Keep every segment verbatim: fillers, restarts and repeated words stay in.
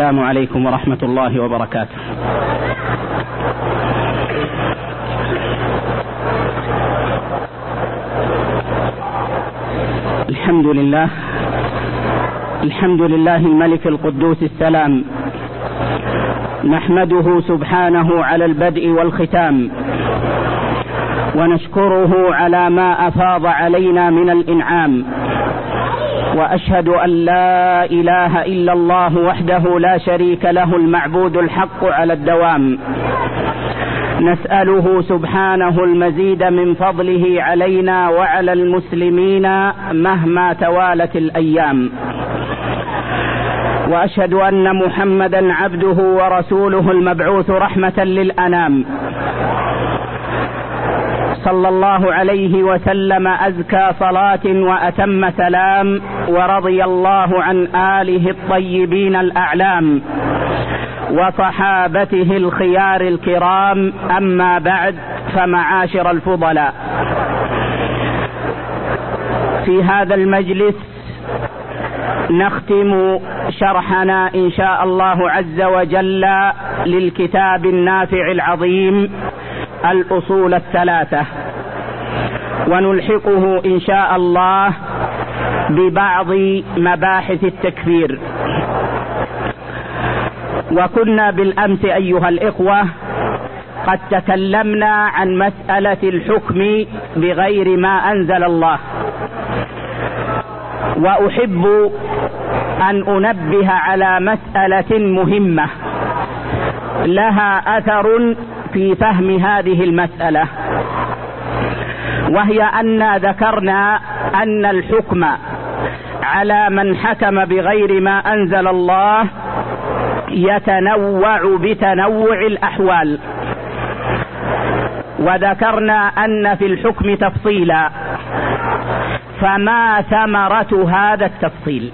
السلام عليكم ورحمة الله وبركاته. الحمد لله الحمد لله الملك القدوس السلام، نحمده سبحانه على البدء والختام، ونشكره على ما أفاض علينا من الإنعام، وأشهد أن لا إله إلا الله وحده لا شريك له المعبود الحق على الدوام. نسأله سبحانه المزيد من فضله علينا وعلى المسلمين مهما توالت الأيام، وأشهد أن محمدا عبده ورسوله المبعوث رحمة للأنام، صلى الله عليه وسلم أزكى صلاة وأتم سلام، ورضي الله عن آله الطيبين الأعلام وصحابته الخيار الكرام. أما بعد، فمعاشر الفضلاء، في هذا المجلس نختم شرحنا إن شاء الله عز وجل للكتاب النافع العظيم الأصول الثلاثة، ونلحقه إن شاء الله ببعض مباحث التكفير. وكنا بالأمس أيها الإخوة قد تكلمنا عن مسألة الحكم بغير ما أنزل الله، وأحب أن أنبه على مسألة مهمة لها أثر في فهم هذه المسألة، وهي أن ذكرنا أن الحكم على من حكم بغير ما أنزل الله يتنوع بتنوع الأحوال، وذكرنا أن في الحكم تفصيلا، فما ثمرة هذا التفصيل؟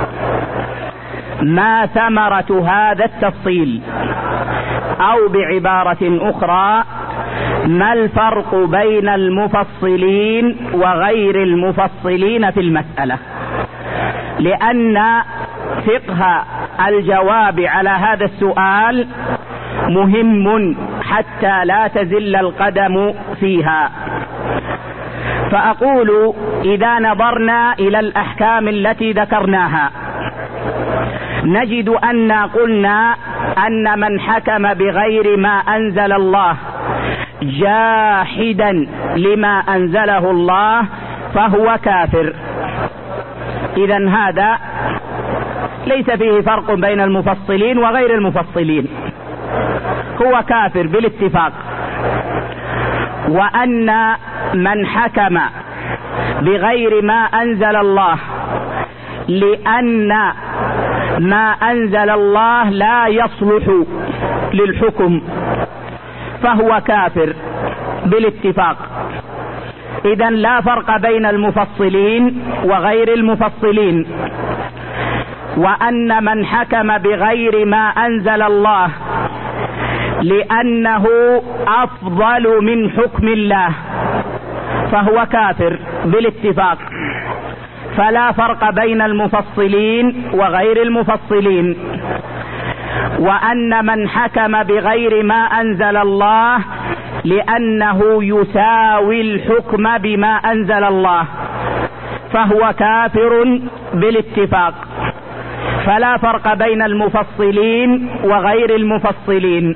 ما ثمرة هذا التفصيل؟ أو بعبارة أخرى، ما الفرق بين المفصلين وغير المفصلين في المسألة؟ لأن فقه الجواب على هذا السؤال مهم حتى لا تزل القدم فيها. فأقول إذا نظرنا إلى الأحكام التي ذكرناها نجد أن قلنا أن من حكم بغير ما أنزل الله جاحدا لما أنزله الله فهو كافر. إذن هذا ليس فيه فرق بين المفصلين وغير المفصلين، هو كافر بالاتفاق. وأن من حكم بغير ما أنزل الله لأن ما أنزل الله لا يصلح للحكم فهو كافر بالاتفاق. إذن لا فرق بين المفصلين وغير المفصلين. وأن من حكم بغير ما أنزل الله لأنه أفضل من حكم الله فهو كافر بالاتفاق. فلا فرق بين المفصلين وغير المفصلين. وأن من حكم بغير ما أنزل الله لأنه يساوي الحكم بما أنزل الله فهو كافر بالاتفاق. فلا فرق بين المفصلين وغير المفصلين.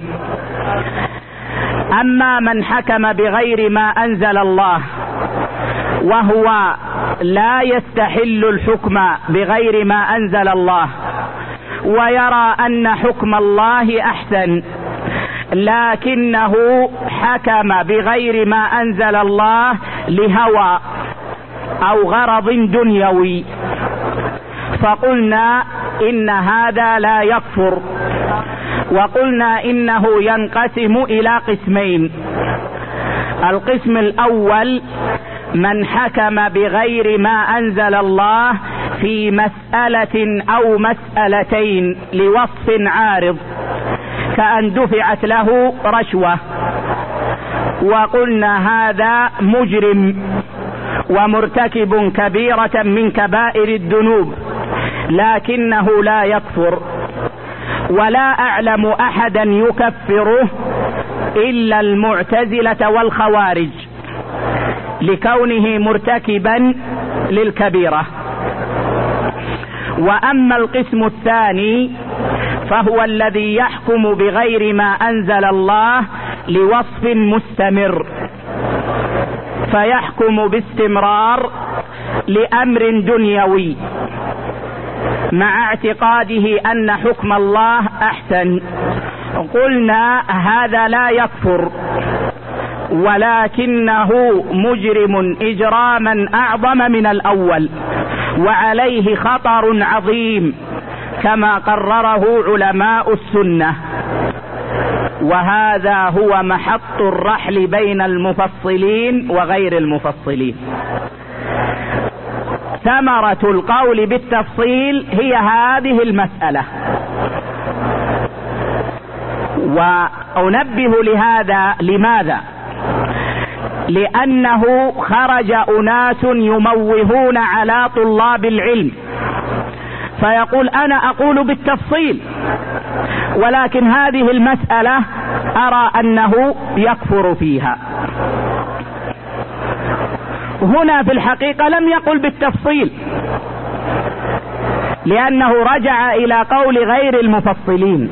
أما من حكم بغير ما أنزل الله وهو لا يستحل الحكم بغير ما أنزل الله ويرى أن حكم الله أحسن، لكنه حكم بغير ما أنزل الله لهوى أو غرض دنيوي، فقلنا إن هذا لا يكفر. وقلنا إنه ينقسم إلى قسمين. القسم الأول من حكم بغير ما أنزل الله في مسألة أو مسألتين لوصف عارض، كأن دفعت له رشوة، وقلنا هذا مجرم ومرتكب كبيرة من كبائر الذنوب، لكنه لا يكفر. ولا أعلم أحدا يكفره إلا المعتزلة والخوارج لكونه مرتكبا للكبيرة. وأما القسم الثاني فهو الذي يحكم بغير ما أنزل الله لوصف مستمر، فيحكم باستمرار لأمر دنيوي مع اعتقاده أن حكم الله أحسن. قلنا هذا لا يكفر، ولكنه مجرم إجراما أعظم من الأول، وعليه خطر عظيم كما قرره علماء السنة. وهذا هو محط الرحل بين المفصلين وغير المفصلين. ثمرة القول بالتفصيل هي هذه المسألة. وأنبه لهذا، لماذا؟ لأنه خرج أناس يموهون على طلاب العلم، فيقول أنا أقول بالتفصيل، ولكن هذه المسألة أرى أنه يكفر فيها. هنا في الحقيقة لم يقل بالتفصيل، لأنه رجع إلى قول غير المفصلين،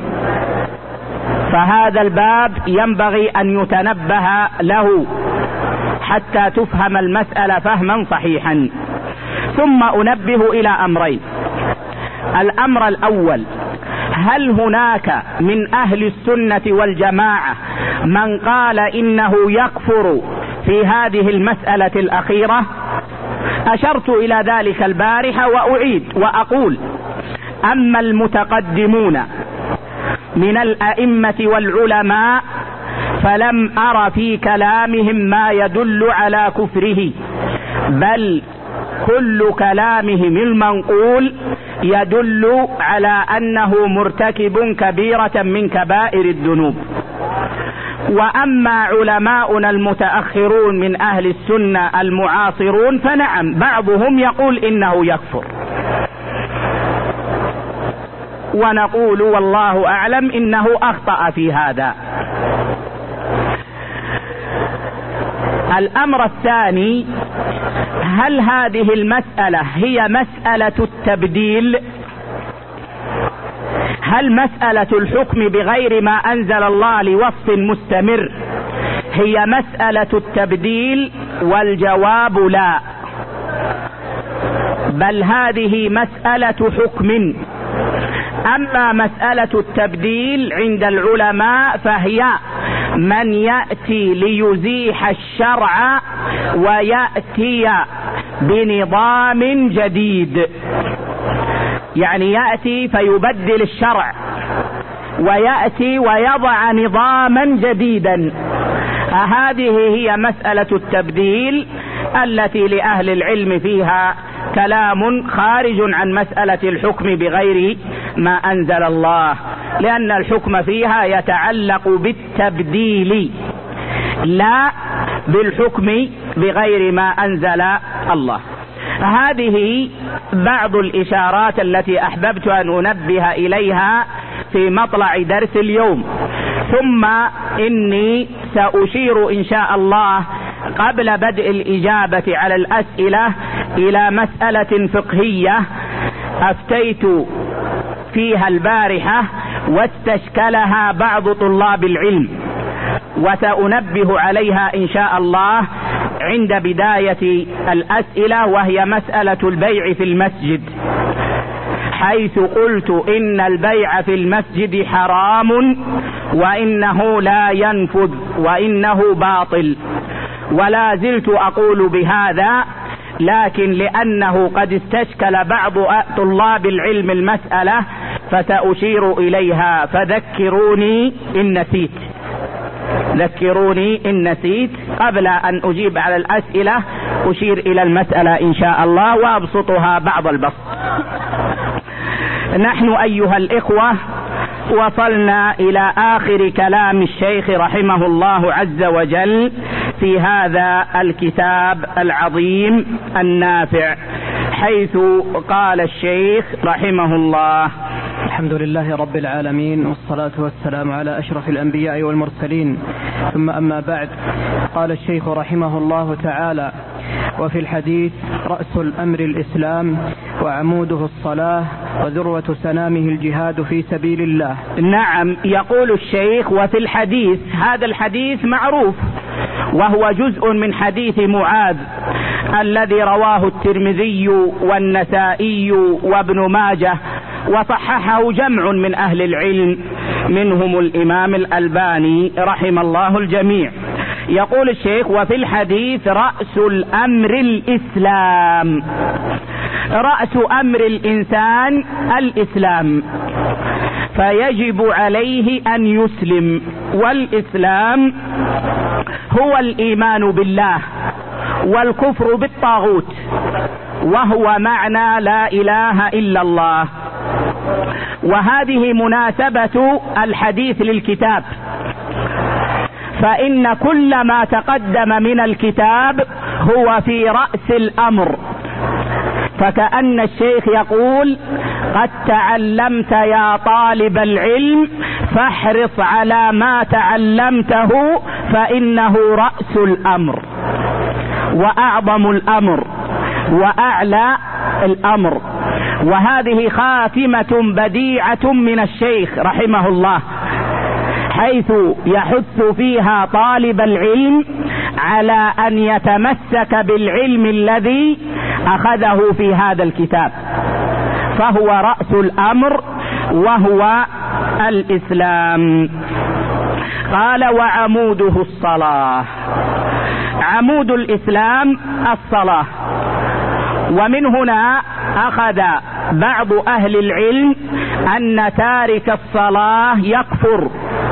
فهذا الباب ينبغي أن يتنبه له حتى تفهم المسألة فهما صحيحا. ثم أنبه إلى أمرين. الأمر الأول، هل هناك من أهل السنة والجماعة من قال إنه يكفر في هذه المسألة الأخيرة؟ أشرت إلى ذلك البارحة وأعيد وأقول: أما المتقدمون من الأئمة والعلماء فلم أر في كلامهم ما يدل على كفره، بل كل كلامهم المنقول يدل على أنه مرتكب كبيرة من كبائر الذنوب. وأما علماؤنا المتأخرون من أهل السنة المعاصرون فنعم، بعضهم يقول إنه يكفر، ونقول والله أعلم إنه أخطأ في هذا. الأمر الثاني، هل هذه المسألة هي مسألة التبديل؟ هل مسألة الحكم بغير ما أنزل الله لوصف مستمر هي مسألة التبديل؟ والجواب لا، بل هذه مسألة حكم. أما مسألة التبديل عند العلماء فهي من يأتي ليزيح الشرع ويأتي بنظام جديد، يعني يأتي فيبدل الشرع ويأتي ويضع نظاما جديدا. هذه هي مسألة التبديل التي لأهل العلم فيها كلام خارج عن مسألة الحكم بغير ما أنزل الله، لأن الحكم فيها يتعلق بالتبديل لا بالحكم بغير ما أنزل الله. هذه بعض الإشارات التي أحببت أن أنبه إليها في مطلع درس اليوم، ثم إني سأشير إن شاء الله قبل بدء الإجابة على الأسئلة إلى مسألة فقهية أفتيت فيها البارحة واستشكلها بعض طلاب العلم، وسأنبه عليها إن شاء الله عند بداية الأسئلة، وهي مسألة البيع في المسجد، حيث قلت إن البيع في المسجد حرام وإنه لا ينفذ وإنه باطل، ولا زلت أقول بهذا، لكن لأنه قد استشكل بعض طلاب العلم المسألة فسأشير إليها، فذكروني إن نسيت، ذكروني إن نسيت. قبل أن أجيب على الأسئلة أشير إلى المسألة إن شاء الله وأبسطها بعض البسط. نحن أيها الإخوة وصلنا إلى آخر كلام الشيخ رحمه الله عز وجل في هذا الكتاب العظيم النافع، حيث قال الشيخ رحمه الله: الحمد لله رب العالمين، والصلاة والسلام على أشرف الأنبياء والمرسلين، ثم أما بعد. قال الشيخ رحمه الله تعالى: وفي الحديث: رأس الأمر الإسلام، وعموده الصلاة، وذروة سنامه الجهاد في سبيل الله. نعم، يقول الشيخ: وفي الحديث. هذا الحديث معروف، وهو جزء من حديث معاذ الذي رواه الترمذي والنسائي وابن ماجه، وصححه جمع من أهل العلم منهم الإمام الألباني رحم الله الجميع. يقول الشيخ: وفي الحديث: رأس الأمر الإسلام. رأس أمر الإنسان الإسلام، فيجب عليه أن يسلم، والإسلام هو الإيمان بالله والكفر بالطاغوت، وهو معنى لا إله إلا الله. وهذه مناسبة الحديث للكتاب، فإن كل ما تقدم من الكتاب هو في رأس الأمر، فكأن الشيخ يقول: قد تعلمت يا طالب العلم فاحرص على ما تعلمته، فإنه رأس الأمر وأعظم الأمر وأعلى الأمر. وهذه خاتمة بديعة من الشيخ رحمه الله، حيث يحث فيها طالب العلم على أن يتمسك بالعلم الذي أخذه في هذا الكتاب، فهو رأس الأمر وهو الإسلام. قال: وعموده الصلاة. عمود الإسلام الصلاة. ومن هنا أخذ بعض أهل العلم أن تارك الصلاة يكفر،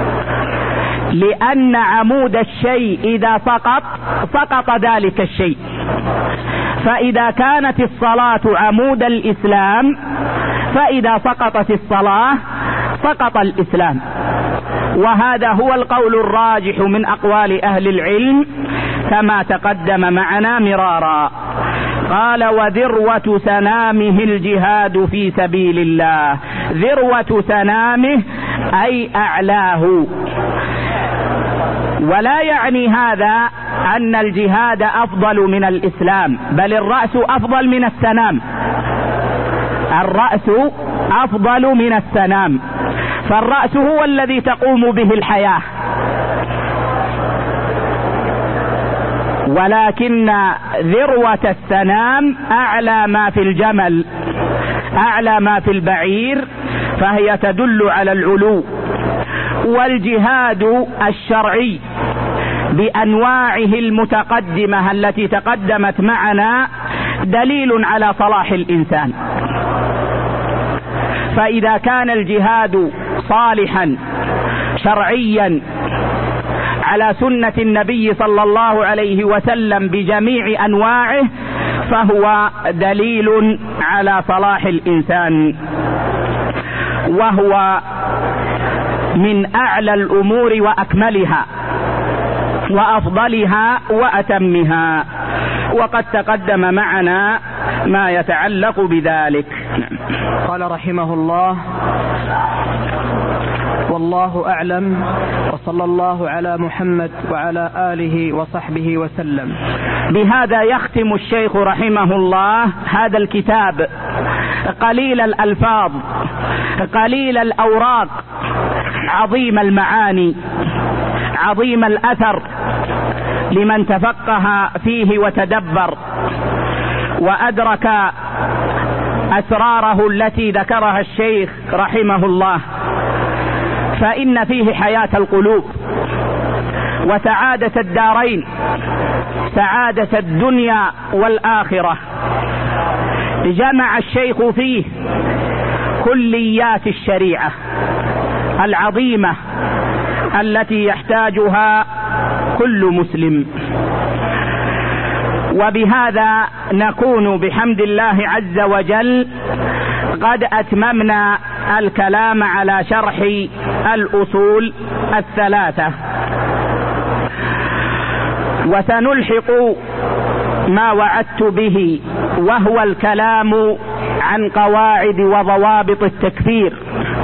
لأن عمود الشيء إذا سقط سقط ذلك الشيء، فإذا كانت الصلاة عمود الإسلام، فإذا سقطت الصلاة سقط الإسلام. وهذا هو القول الراجح من أقوال أهل العلم كما تقدم معنا مرارا. قال: وذروة سنامه الجهاد في سبيل الله. ذروة سنامه أي أعلاه، ولا يعني هذا أن الجهاد أفضل من الإسلام، بل الرأس أفضل من السنام. الرأس أفضل من السنام، فالرأس هو الذي تقوم به الحياة، ولكن ذروة السنام أعلى ما في الجمل، أعلى ما في البعير، فهي تدل على العلو. والجهاد الشرعي بأنواعه المتقدمة التي تقدمت معنا دليل على صلاح الإنسان، فإذا كان الجهاد صالحا شرعيا على سنة النبي صلى الله عليه وسلم بجميع أنواعه، فهو دليل على صلاح الإنسان، وهو من أعلى الأمور وأكملها وأفضلها وأتمها، وقد تقدم معنا ما يتعلق بذلك. قال رحمه الله: والله أعلم، وصلى الله على محمد وعلى آله وصحبه وسلم. بهذا يختم الشيخ رحمه الله هذا الكتاب، قليل الألفاظ، قليل الأوراق، عظيم المعاني، عظيم الأثر لمن تفقه فيه وتدبر وأدرك أسراره التي ذكرها الشيخ رحمه الله. فإن فيه حياة القلوب وسعادة الدارين، سعادة الدنيا والآخرة. جمع الشيخ فيه كليات الشريعة العظيمة التي يحتاجها كل مسلم. وبهذا نكون بحمد الله عز وجل قد أتممنا الكلام على شرح الأصول الثلاثة، وسنلحق ما وعدت به، وهو الكلام عن قواعد وضوابط التكفير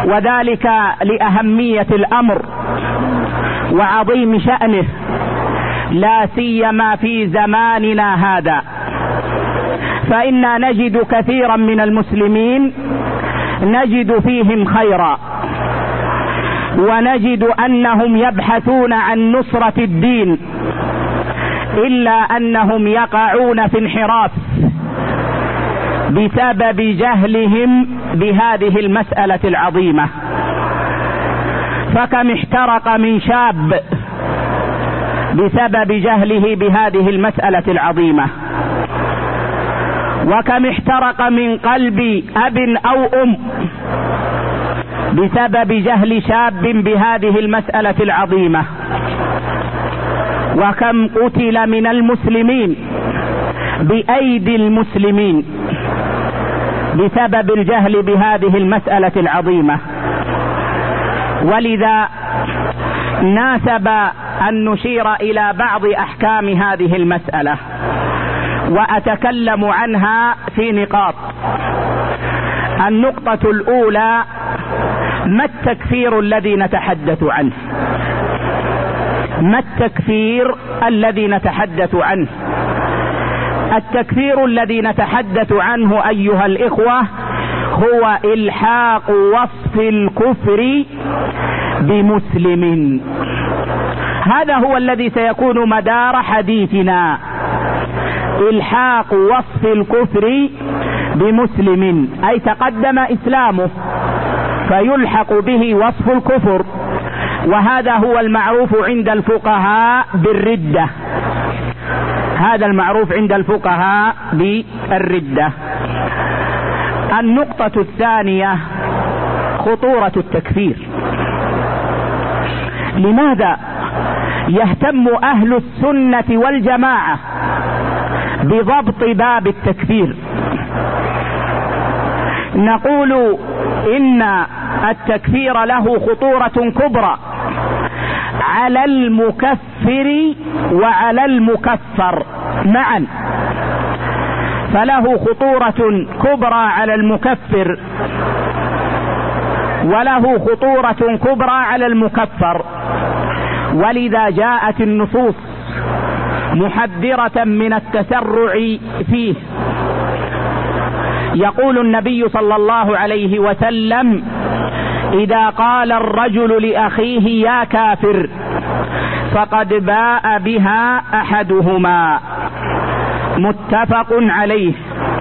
وذلك لأهمية الأمر وعظيم شأنه، لا سيما في زماننا هذا، فإنا نجد كثيرا من المسلمين نجد فيهم خيرا، ونجد أنهم يبحثون عن نصرة الدين، إلا أنهم يقعون في انحراف بسبب جهلهم بهذه المسألة العظيمة. فكم احترق من شاب بسبب جهله بهذه المسألة العظيمة، وكم احترق من قلب أب أو أم بسبب جهل شاب بهذه المسألة العظيمة، وكم قتل من المسلمين بأيدي المسلمين بسبب الجهل بهذه المسألة العظيمة. ولذا ناسب أن نشير إلى بعض أحكام هذه المسألة، وأتكلم عنها في نقاط. النقطة الأولى: ما التكفير الذي نتحدث عنه؟ ما التكفير الذي نتحدث عنه؟ التكفير الذي نتحدث عنه أيها الإخوة هو إلحاق وصف الكفر بمسلم. هذا هو الذي سيكون مدار حديثنا، إلحاق وصف الكفر بمسلم، أي تقدم إسلامه فيلحق به وصف الكفر، وهذا هو المعروف عند الفقهاء بالردة. هذا المعروف عند الفقهاء بالردة. النقطة الثانية: خطورة التكفير. لماذا يهتم أهل السنة والجماعة بضبط باب التكفير؟ نقول إن التكفير له خطورة كبرى على المكفر وعلى المكفر معا، فله خطورة كبرى على المكفر وله خطورة كبرى على المكفر. ولذا جاءت النصوص محذرة من التسرع فيه. يقول النبي صلى الله عليه وسلم: إذا قال الرجل لأخيه يا كافر فقد باء بها أحدهما، متفق عليه.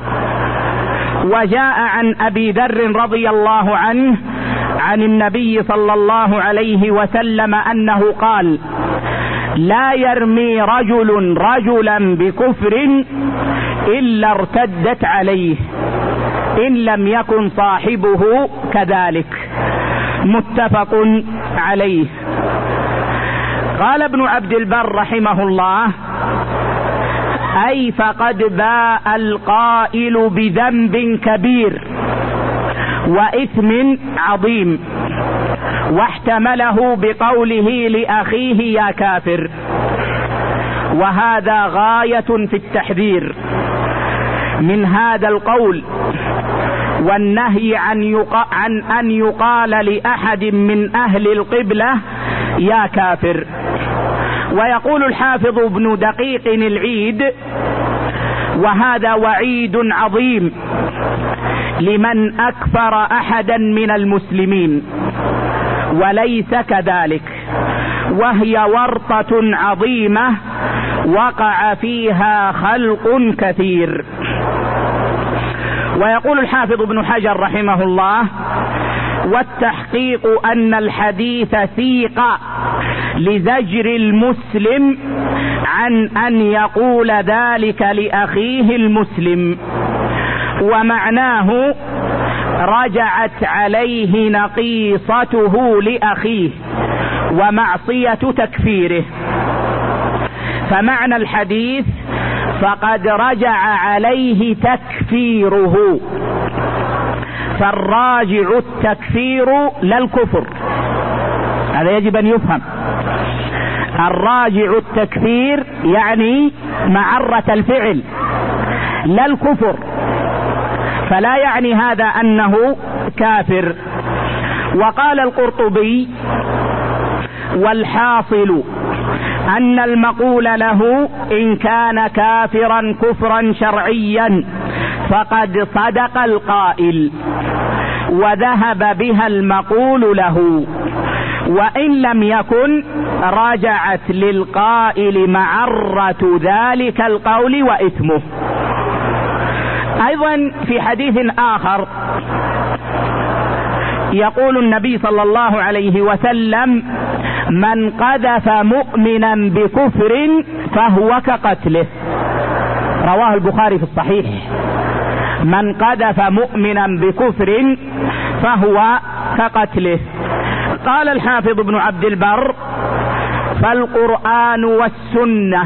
وجاء عن أبي ذر رضي الله عنه عن النبي صلى الله عليه وسلم أنه قال: لا يرمي رجل رجلا بكفر إلا ارتدت عليه إن لم يكن صاحبه كذلك، متفق عليه. قال ابن عبد البر رحمه الله: أي فقد باء القائل بذنب كبير وإثم عظيم، واحتمله بقوله لأخيه يا كافر. وهذا غاية في التحذير من هذا القول والنهي عن, يق... عن أن يقال لأحد من أهل القبلة يا كافر. ويقول الحافظ ابن دقيق العيد: وهذا وعيد عظيم لمن أكفر أحدا من المسلمين وليس كذلك، وهي ورطة عظيمة وقع فيها خلق كثير. ويقول الحافظ ابن حجر رحمه الله: والتحقيق أن الحديث سيق لزجر المسلم عن أن يقول ذلك لأخيه المسلم، ومعناه رجعت عليه نقيصته لأخيه ومعصية تكفيره. فمعنى الحديث: فقد رجع عليه تكفيره، فالراجع التكفير لا الكفر، هذا يجب أن يفهم. الراجع التكفير يعني معرة الفعل لا الكفر، فلا يعني هذا أنه كافر. وقال القرطبي: والحاصل أن المقول له إن كان كافرا كفرا شرعيا فقد صدق القائل، وذهب بها المقول له، وإن لم يكن رجعت للقائل معرة ذلك القول وإثمه. أيضا في حديث آخر يقول النبي صلى الله عليه وسلم: من قذف مؤمنا بكفر فهو كقتله. رواه البخاري في الصحيح: من قذف مؤمنا بكفر فهو كقتله. قال الحافظ ابن عبد البر: فالقرآن والسنة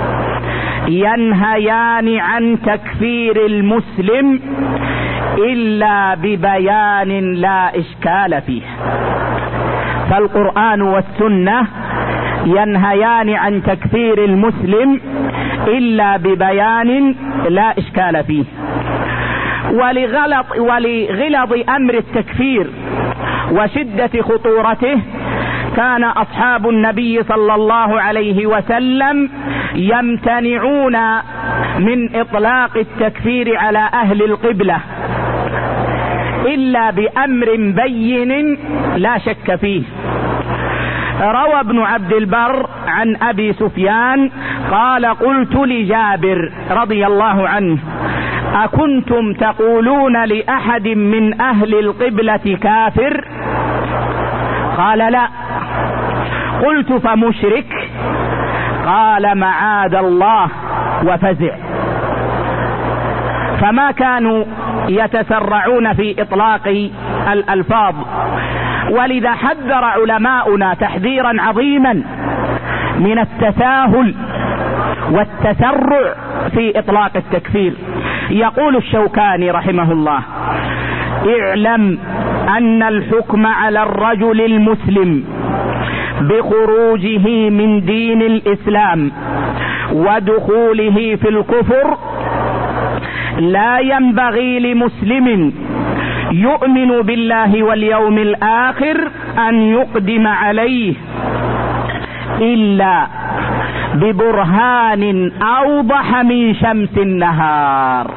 ينهيان عن تكفير المسلم إلا ببيان لا إشكال فيه. فالقرآن والسنة ينهيان عن تكفير المسلم إلا ببيان لا إشكال فيه. ولغلط ولغلظ أمر التكفير وشدة خطورته كان أصحاب النبي صلى الله عليه وسلم يمتنعون من إطلاق التكفير على أهل القبلة إلا بأمر بين لا شك فيه. روى ابن عبد البر عن أبي سفيان قال: قلت لجابر رضي الله عنه: أكنتم تقولون لأحد من أهل القبلة كافر؟ قال: لا. قلت: فمشرك؟ قال: معاذ الله، وفزع. فما كانوا يتسرعون في إطلاق الألفاظ، ولذا حذر علماؤنا تحذيرا عظيما من التساهل والتسرع في إطلاق التكفير. يقول الشوكاني رحمه الله: اعلم أن الحكم على الرجل المسلم بخروجه من دين الإسلام ودخوله في الكفر لا ينبغي لمسلم يؤمن بالله واليوم الآخر أن يقدم عليه إلا ببرهان أوضح من شمس النهار،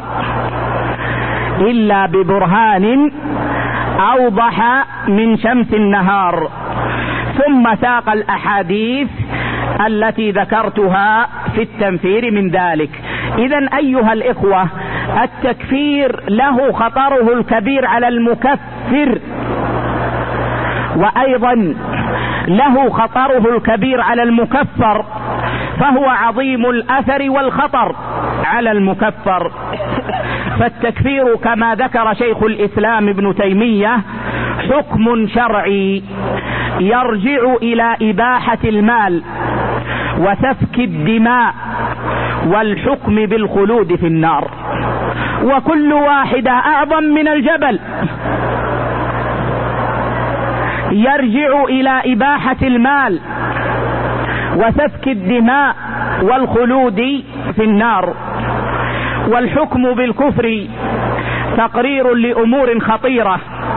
إلا ببرهان أوضح من شمس النهار. ثم ساق الأحاديث التي ذكرتها في التنفير من ذلك. إذن أيها الإخوة، التكفير له خطره الكبير على المكفر، وأيضا له خطره الكبير على المكفر، فهو عظيم الأثر والخطر على المكفر. فالتكفير كما ذكر شيخ الإسلام ابن تيمية حكم شرعي يرجع إلى إباحة المال وسفك الدماء والحكم بالخلود في النار، وكل واحدة أعظم من الجبل. يرجع إلى إباحة المال وسفك الدماء والخلود في النار. والحكم بالكفر تقرير لأمور خطيرة.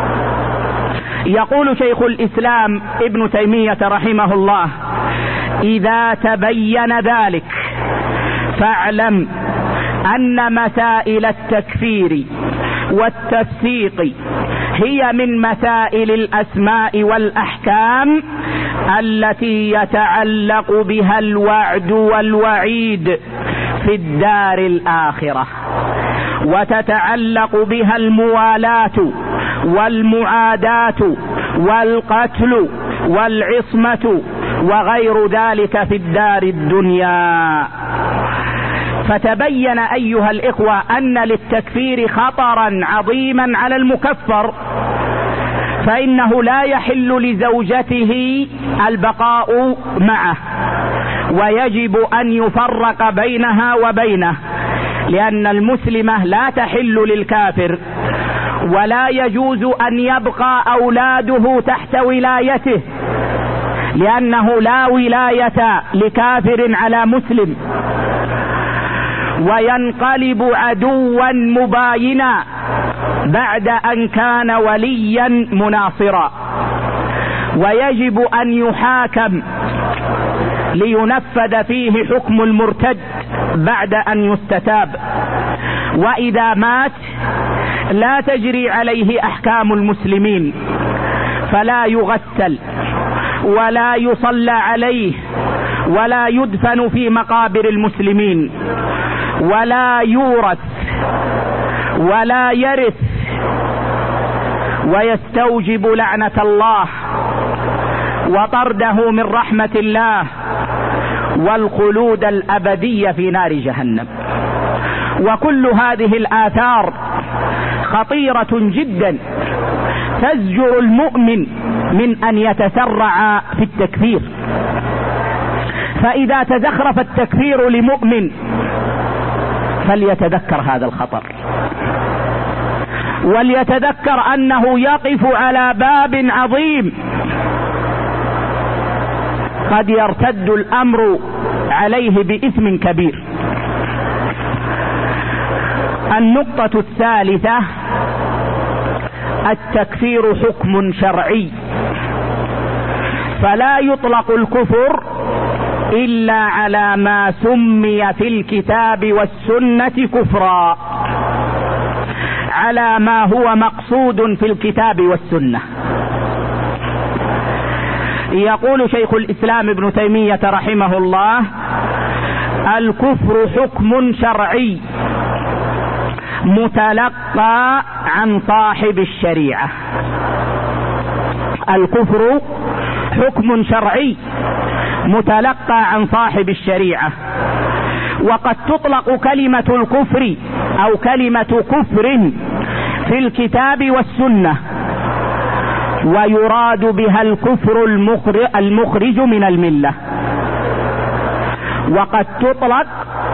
يقول شيخ الإسلام ابن تيمية رحمه الله: إذا تبين ذلك فاعلم أن مسائل التكفير والتفسيق هي من مسائل الأسماء والأحكام التي يتعلق بها الوعد والوعيد في الدار الآخرة، وتتعلق بها الموالاة والمعاداة والقتل والعصمة وغير ذلك في الدار الدنيا. فتبين أيها الإخوة أن للتكفير خطرا عظيما على المكفر، فإنه لا يحل لزوجته البقاء معه، ويجب أن يفرق بينها وبينه، لأن المسلمة لا تحل للكافر، ولا يجوز أن يبقى أولاده تحت ولايته، لأنه لا ولاية لكافر على مسلم، وينقلب عدوا مباينا بعد أن كان وليا مناصرا. ويجب أن يحاكم لينفذ فيه حكم المرتد بعد أن يستتاب، وإذا مات لا تجري عليه أحكام المسلمين، فلا يغسل ولا يصلى عليه ولا يدفن في مقابر المسلمين ولا يورث ولا يرث، ويستوجب لعنة الله وطرده من رحمة الله والخلود الأبدي في نار جهنم. وكل هذه الآثار خطيرة جدا تزجر المؤمن من أن يتسرع في التكفير. فإذا تزخرف التكفير لمؤمن فليتذكر هذا الخطر، وليتذكر أنه يقف على باب عظيم قد يرتد الأمر عليه بإثم كبير. النقطة الثالثة: التكفير حكم شرعي، فلا يطلق الكفر إلا على ما سمي في الكتاب والسنة كفرا، على ما هو مقصود في الكتاب والسنة. يقول شيخ الإسلام ابن تيمية رحمه الله: الكفر حكم شرعي متلقى عن صاحب الشريعة. الكفر حكم شرعي متلقى عن صاحب الشريعة. وقد تطلق كلمة الكفر أو كلمة كفر في الكتاب والسنة، ويراد بها الكفر المخرج من الملة، وقد تطلق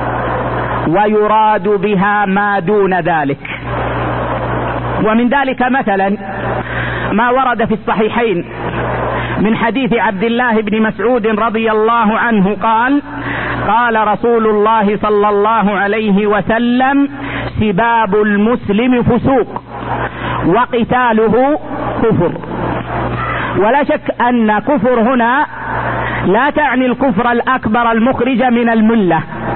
ويراد بها ما دون ذلك. ومن ذلك مثلا ما ورد في الصحيحين من حديث عبد الله بن مسعود رضي الله عنه قال: قال رسول الله صلى الله عليه وسلم: سباب المسلم فسوق وقتاله كفر. ولا شك أن كفر هنا لا تعني الكفر الأكبر المخرج من الملة،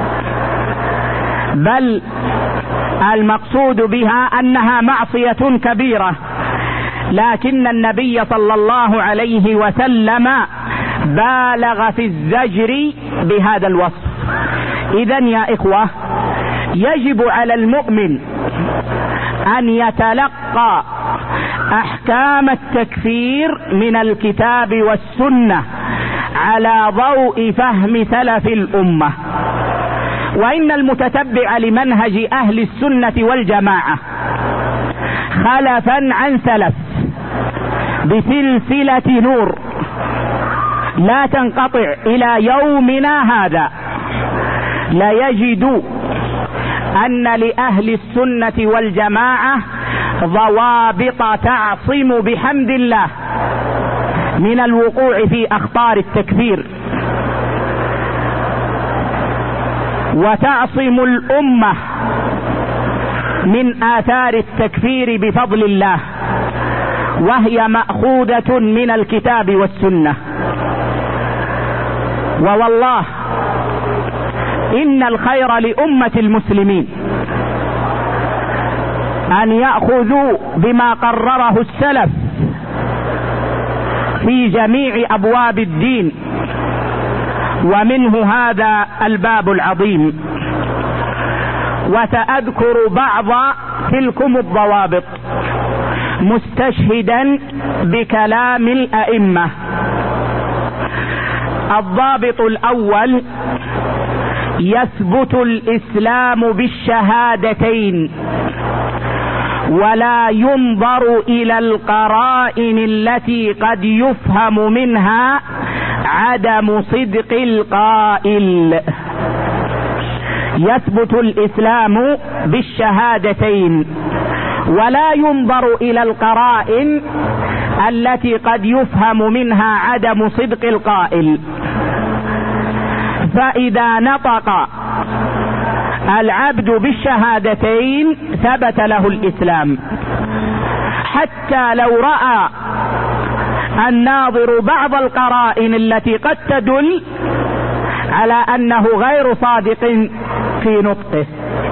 بل المقصود بها أنها معصية كبيرة، لكن النبي صلى الله عليه وسلم بالغ في الزجر بهذا الوصف. إذن يا إخوة، يجب على المؤمن أن يتلقى أحكام التكفير من الكتاب والسنة على ضوء فهم سلف الأمة. وإن المتتبع لمنهج أهل السنة والجماعة خلفا عن سلف بسلسلة نور لا تنقطع إلى يومنا هذا، لا يجد أن لأهل السنة والجماعة ضوابط تعصم بحمد الله من الوقوع في أخطار التكفير، وتعصم الأمة من آثار التكفير بفضل الله، وهي مأخوذة من الكتاب والسنة. ووالله إن الخير لأمة المسلمين أن يأخذوا بما قرره السلف في جميع أبواب الدين، ومنه هذا الباب العظيم. وسأذكر بعض تلكم الضوابط مستشهدا بكلام الأئمة. الضابط الأول: يثبت الإسلام بالشهادتين، ولا ينظر إلى القرائن التي قد يفهم منها عدم صدق القائل. يثبت الإسلام بالشهادتين ولا ينظر إلى القرائن التي قد يفهم منها عدم صدق القائل. فإذا نطق العبد بالشهادتين ثبت له الإسلام، حتى لو رأى الناظر بعض القرائن التي قد تدل على أنه غير صادق في نطقه.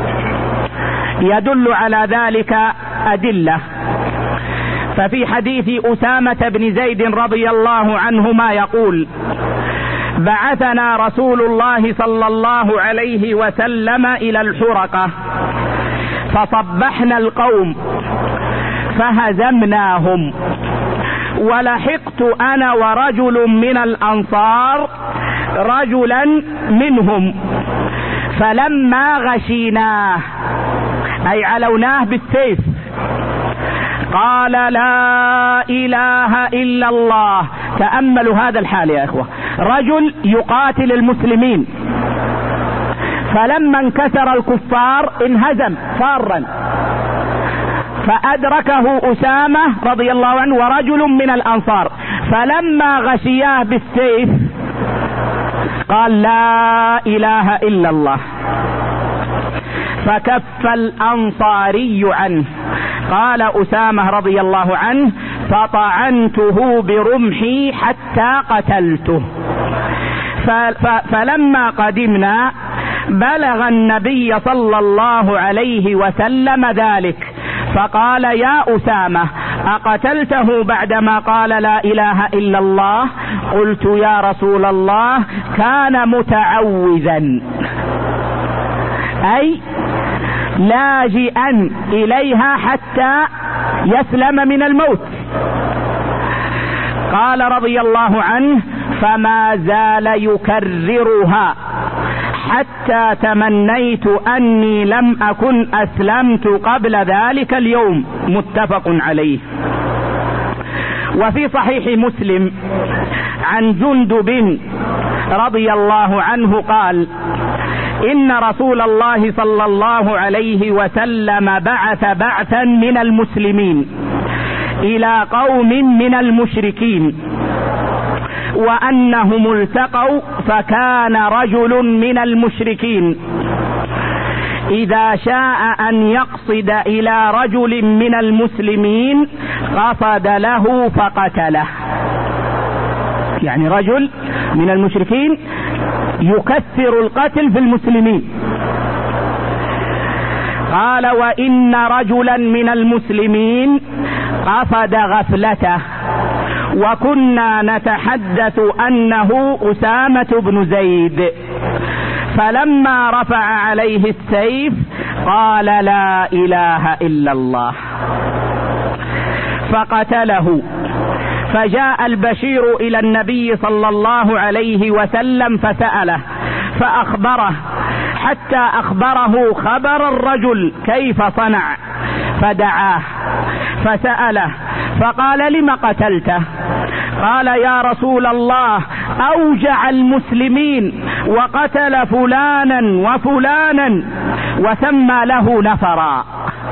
يدل على ذلك أدلة. ففي حديث أسامة بن زيد رضي الله عنهما يقول: بعثنا رسول الله صلى الله عليه وسلم إلى الحرقة فصبحنا القوم فهزمناهم، ولحقت أنا ورجل من الأنصار رجلا منهم فلما غشيناه أي علوناه بالسيف قال: لا إله إلا الله. تأملوا هذا الحال يا إخوة، رجل يقاتل المسلمين، فلما انكسر الكفار انهزم فارا، فأدركه أسامة رضي الله عنه ورجل من الأنصار، فلما غشياه بالسيف قال: لا إله إلا الله، فكف الأنصاري عنه. قال أسامة رضي الله عنه: فطعنته برمحي حتى قتلته. فلما قدمنا بلغ النبي صلى الله عليه وسلم ذلك، فقال: يا أسامة أقتلته بعدما قال لا إله إلا الله؟ قلت: يا رسول الله كان متعوذا، أي لاجئا إليها حتى يسلم من الموت. قال رضي الله عنه: فما زال يكررها حتى تمنيت أني لم أكن أسلمت قبل ذلك اليوم. متفق عليه. وفي صحيح مسلم عن جندب رضي الله عنه قال: إن رسول الله صلى الله عليه وسلم بعث بعثا من المسلمين إلى قوم من المشركين، وأنهم التقوا، فكان رجل من المشركين إذا شاء أن يقصد إلى رجل من المسلمين قصد له فقتله. يعني رجل من المشركين يكثر القتل في المسلمين. قال: وإن رجلا من المسلمين قصد غفلته، وكنا نتحدث أنه أسامة بن زيد، فلما رفع عليه السيف قال: لا إله إلا الله، فقتله. فجاء البشير إلى النبي صلى الله عليه وسلم فسأله فأخبره، حتى أخبره خبر الرجل كيف صنع، فدعاه فسأله فقال: لم قتلته؟ قال: يا رسول الله أوجع المسلمين وقتل فلانا وفلانا وسمى له نفرا،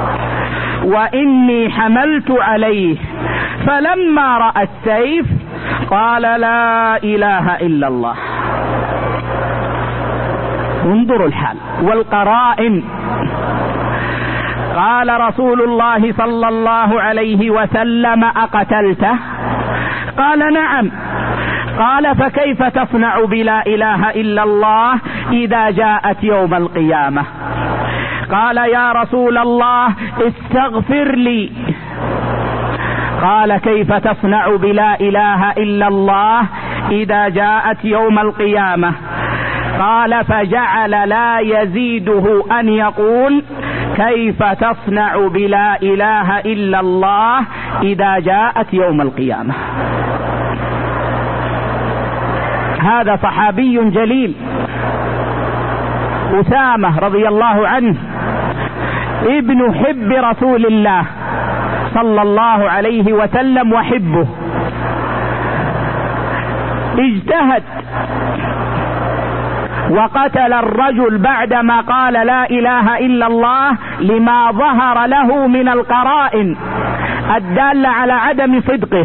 وإني حملت عليه، فلما رأى السيف قال: لا إله إلا الله. انظروا الحال والقرائن. قال رسول الله صلى الله عليه وسلم: أقتلته؟ قال: نعم. قال: فكيف تصنع بلا إله إلا الله إذا جاءت يوم القيامة؟ قال: يا رسول الله استغفر لي. قال: كيف تصنع بلا إله إلا الله إذا جاءت يوم القيامة؟ قال: فجعل لا يزيده أن يقول: كيف تصنع بلا إله إلا الله إذا جاءت يوم القيامة؟ هذا صحابي جليل أسامة رضي الله عنه، ابن حب رسول الله صلى الله عليه وسلم وحبه، اجتهد وقتل الرجل بعدما قال لا إله إلا الله لما ظهر له من القرائن الدالة على عدم صدقه،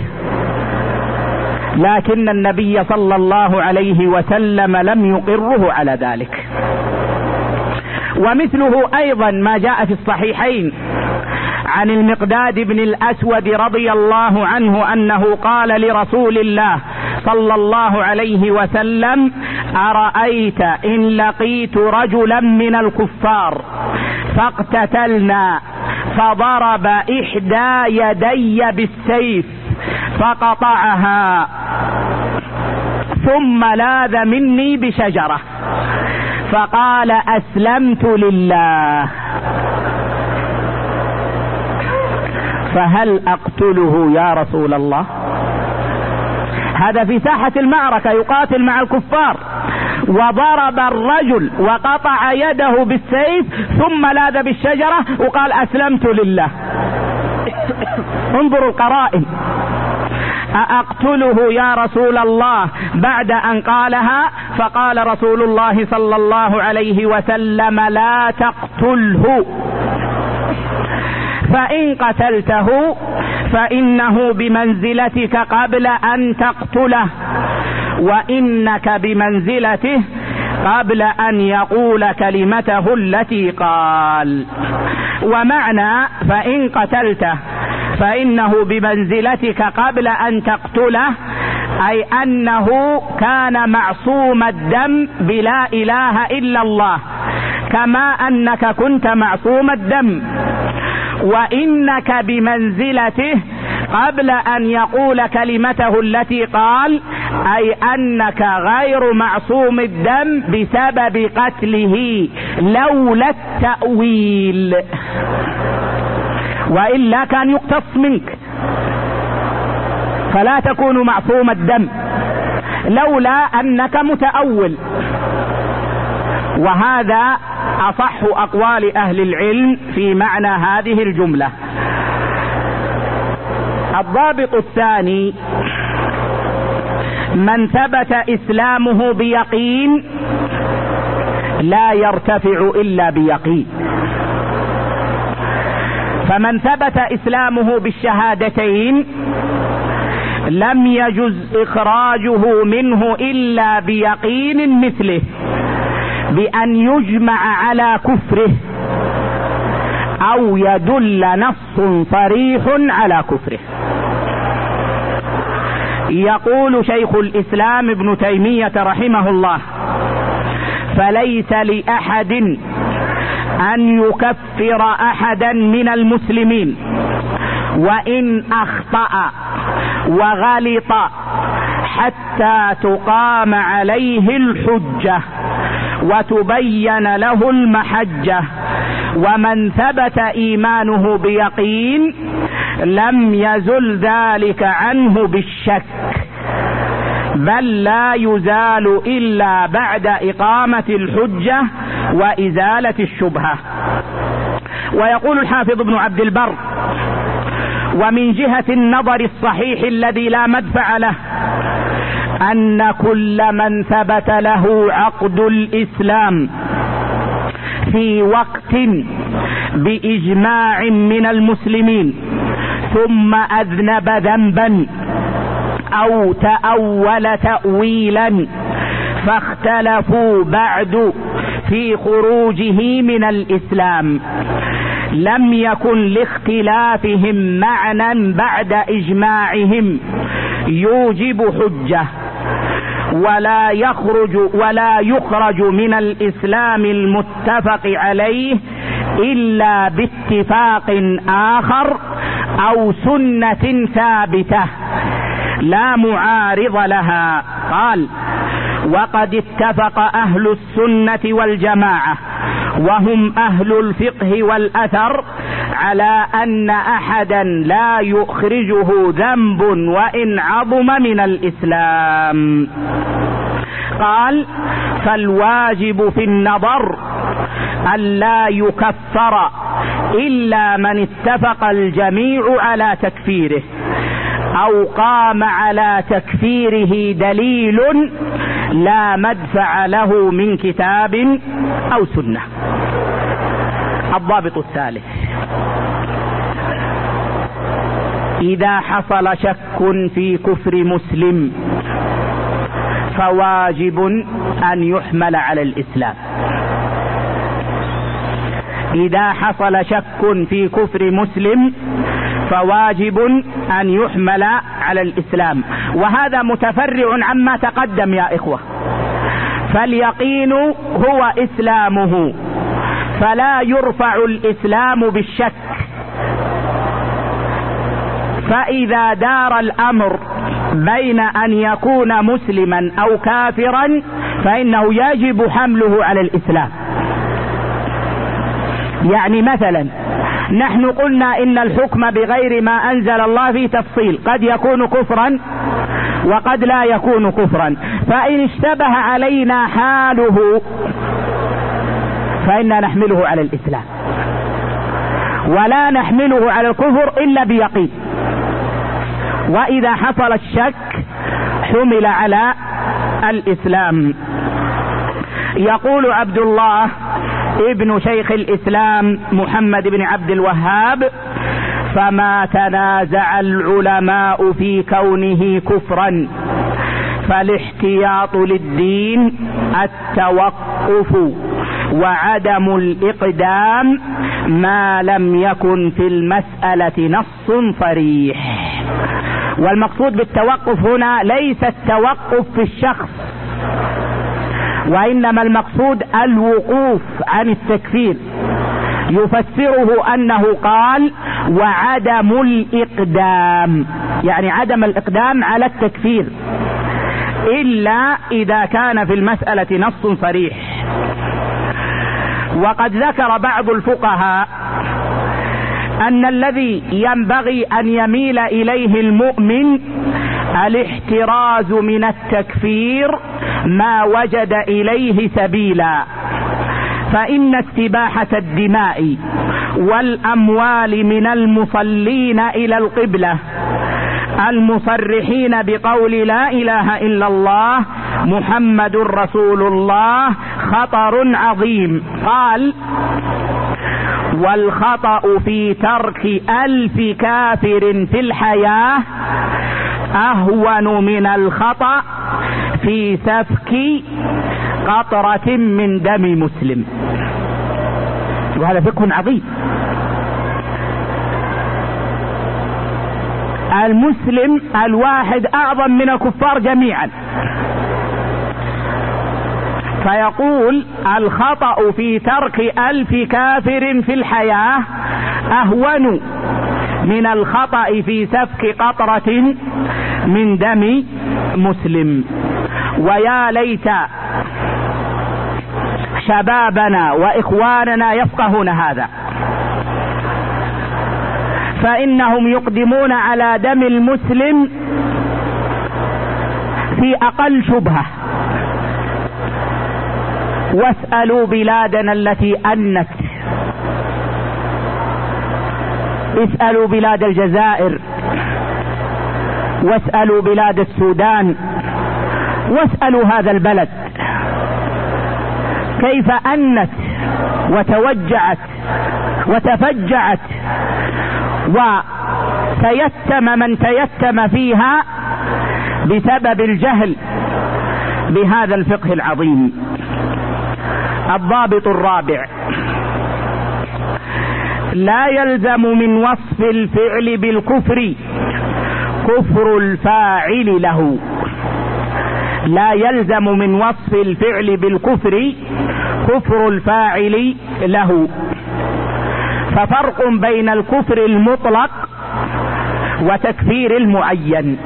لكن النبي صلى الله عليه وسلم لم يقره على ذلك. ومثله أيضا ما جاء في الصحيحين عن المقداد بن الأسود رضي الله عنه أنه قال لرسول الله صلى الله عليه وسلم: أرأيت إن لقيت رجلا من الكفار فاقتتلنا فضرب إحدى يدي بالسيف فقطعها ثم لاذ مني بشجرة فقال: أسلمت لله، فهل أقتله يا رسول الله؟ هذا في ساحة المعركة يقاتل مع الكفار، وضرب الرجل وقطع يده بالسيف ثم لاذ بالشجرة وقال: أسلمت لله. انظروا القرائن. أقتله يا رسول الله بعد أن قالها؟ فقال رسول الله صلى الله عليه وسلم: لا تقتله، فإن قتلته فإنه بمنزلتك قبل أن تقتله، وإنك بمنزلته قبل أن يقول كلمته التي قال. ومعنى فإن قتلته فإنه بمنزلتك قبل أن تقتله أي أنه كان معصوم الدم بلا إله إلا الله، كما أنك كنت معصوم الدم. وإنك بمنزلته قبل أن يقول كلمته التي قال أي أنك غير معصوم الدم بسبب قتله لولا التأويل، وإلا كان يقتص منك، فلا تكون معصوم الدم لولا أنك متأول. وهذا أصح أقوال أهل العلم في معنى هذه الجملة. الضابط الثاني: من ثبت إسلامه بيقين لا يرتفع إلا بيقين. فمن ثبت إسلامه بالشهادتين لم يجز إخراجه منه إلا بيقين مثله، بأن يجمع على كفره أو يدل نص صريح على كفره. يقول شيخ الإسلام ابن تيمية رحمه الله: فليس لأحد أن يكفر أحدا من المسلمين وإن أخطأ وغلط حتى تقام عليه الحجة وتبين له المحجة. ومن ثبت إيمانه بيقين لم يزل ذلك عنه بالشك، بل لا يزال إلا بعد إقامة الحجة وإزالة الشبهة. ويقول الحافظ ابن عبد البر: ومن جهة النظر الصحيح الذي لا مدفع له أن كل من ثبت له عقد الإسلام في وقت بإجماع من المسلمين ثم أذنب ذنبا أو تأول تأويلا فاختلفوا بعد في خروجه من الإسلام لم يكن لاختلافهم معنى بعد إجماعهم يوجب حجة، ولا يخرج ولا يخرج من الإسلام المتفق عليه إلا باتفاق آخر أو سنة ثابتة لا معارض لها. قال: وقد اتفق أهل السنة والجماعة وهم أهل الفقه والأثر على أن أحدا لا يخرجه ذنب وإن عظم من الإسلام. قال: فالواجب في النظر ألا يكفر إلا من اتفق الجميع على تكفيره أو قام على تكفيره دليل لا مدفع له من كتاب أو سنة. الضابط الثالث: إذا حصل شك في كفر مسلم فواجب أن يحمل على الإسلام. إذا حصل شك في كفر مسلم فواجب أن يحمل على الإسلام، وهذا متفرع عما تقدم يا إخوة. فاليقين هو إسلامه، فلا يرفع الإسلام بالشك. فإذا دار الأمر بين أن يكون مسلما أو كافرا فإنه يجب حمله على الإسلام. يعني مثلا نحن قلنا إن الحكم بغير ما أنزل الله فيه تفصيل، قد يكون كفرا وقد لا يكون كفرا، فإن اشتبه علينا حاله فإننا نحمله على الإسلام، ولا نحمله على الكفر إلا بيقين. وإذا حصل الشك حمل على الإسلام. يقول عبد الله ابن شيخ الإسلام محمد بن عبد الوهاب: فما تنازع العلماء في كونه كفرا فالاحتياط للدين التوقف وعدم الإقدام ما لم يكن في المسألة نص صريح. والمقصود بالتوقف هنا ليس التوقف في الشخص، وإنما المقصود الوقوف عن التكفير. يفسره أنه قال وعدم الإقدام، يعني عدم الإقدام على التكفير إلا إذا كان في المسألة نص صريح. وقد ذكر بعض الفقهاء أن الذي ينبغي أن يميل إليه المؤمن الاحتراز من التكفير ما وجد إليه سبيلا، فإن استباحة الدماء والأموال من المصلين إلى القبلة المصرحين بقول لا إله إلا الله محمد رسول الله خطر عظيم. قال: والخطأ في ترك ألف كافر في الحياة أهون من الخطأ في سفك قطرة من دم مسلم. وهذا فقه عظيم. المسلم الواحد أعظم من الكفار جميعا، فيقول الخطأ في ترك ألف كافر في الحياة أهون من الخطأ في سفك قطرة من دم مسلم. ويا ليت شبابنا وإخواننا يفقهون هذا، فإنهم يقدمون على دم المسلم في أقل شبهة. واسألوا بلادنا التي أنت، اسألوا بلاد الجزائر، واسألوا بلاد السودان، واسألوا هذا البلد كيف أنت وتوجعت وتفجعت وتيتم من تيتم فيها بسبب الجهل بهذا الفقه العظيم. الضابط الرابع: لا يلزم من وصف الفعل بالكفر كفر الفاعل له. لا يلزم من وصف الفعل بالكفر كفر الفاعل له. ففرق بين الكفر المطلق وتكفير المعين.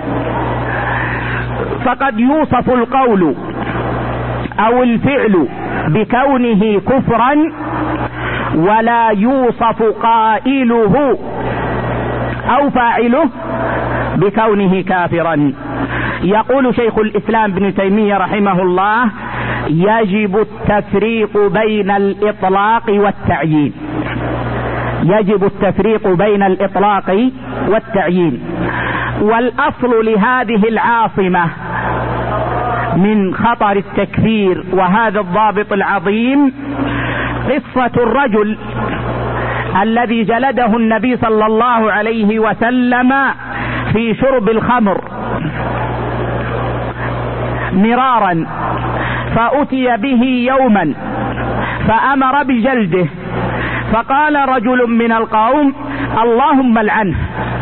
فقد يوصف القول أو الفعل بكونه كفرا ولا يوصف قائله أو فاعله بكونه كافرا. يقول شيخ الإسلام ابن تيمية رحمه الله: يجب التفريق بين الإطلاق والتعيين. يجب التفريق بين الإطلاق والتعيين. والأصل لهذه العاصمة من خطر التكفير وهذا الضابط العظيم قصة الرجل الذي جلده النبي صلى الله عليه وسلم في شرب الخمر مرارا، فأتي به يوما فأمر بجلده، فقال رجل من القوم اللهم العنه،